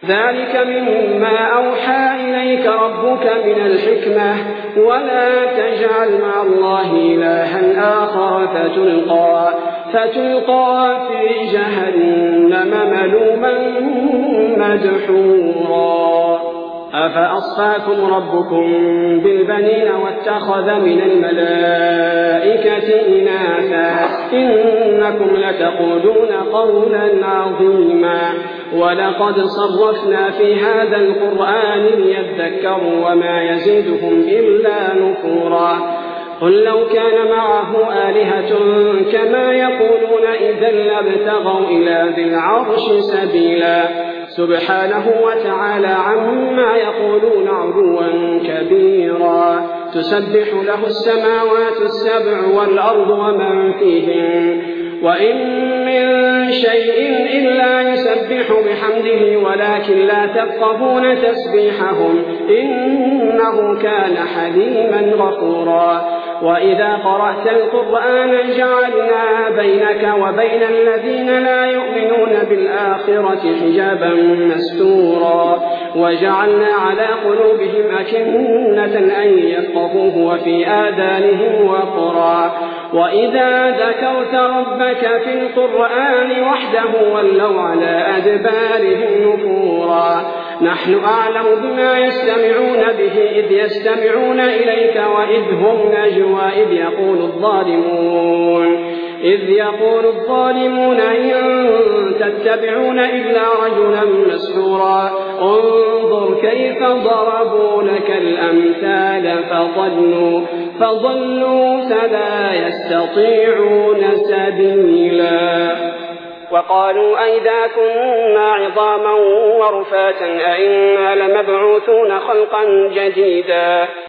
ذلك مما أوحى إليك ربك من الحكمة ولا تجعل مع الله إلها آخر فتلقى في جهنم ملوما مدحورا أفأصفاكم ربكم بالبنين واتخذ من الملائكة إناثا إنكم لتقولون قولا عظيما ولقد صرفنا في هذا القرآن ليذكروا وما يزيدهم إلا نفورا قل لو كان معه آلهة كما يقولون إذا لابتغوا إلى ذي العرش سبيلا سبحانه وتعالى عما يقولون علوا كبيرا تسبح له السماوات السبع والأرض ومن فيهن وإن من شيء إلا يسبح بحمده ولكن لا تفقهون تسبيحهم إنه كان حليما غفورا وإذا قرأت القرآن جعلنا بينك وبين الذين لا يؤمنون بالآخرة حجابا مستورا وجعلنا على قلوبهم أكنة أن يفقهوه وفي آذانهم وقرا وإذا ذكرت ربك في القرآن وحده ولوا على أدبارهم نفورا نحن أعلم بما يستمعون به إذ يستمعون إليك وإذ هم نجوى إذ يقول الظالمون إن تتبعون إلا رجلا مسحورا انظر كيف ضربوا لك الأمثال فضلوا فلا يستطيعون سبيلا وقالوا أئذا كنا عظاما ورفاتا أئنا لمبعوثون خلقا جديدا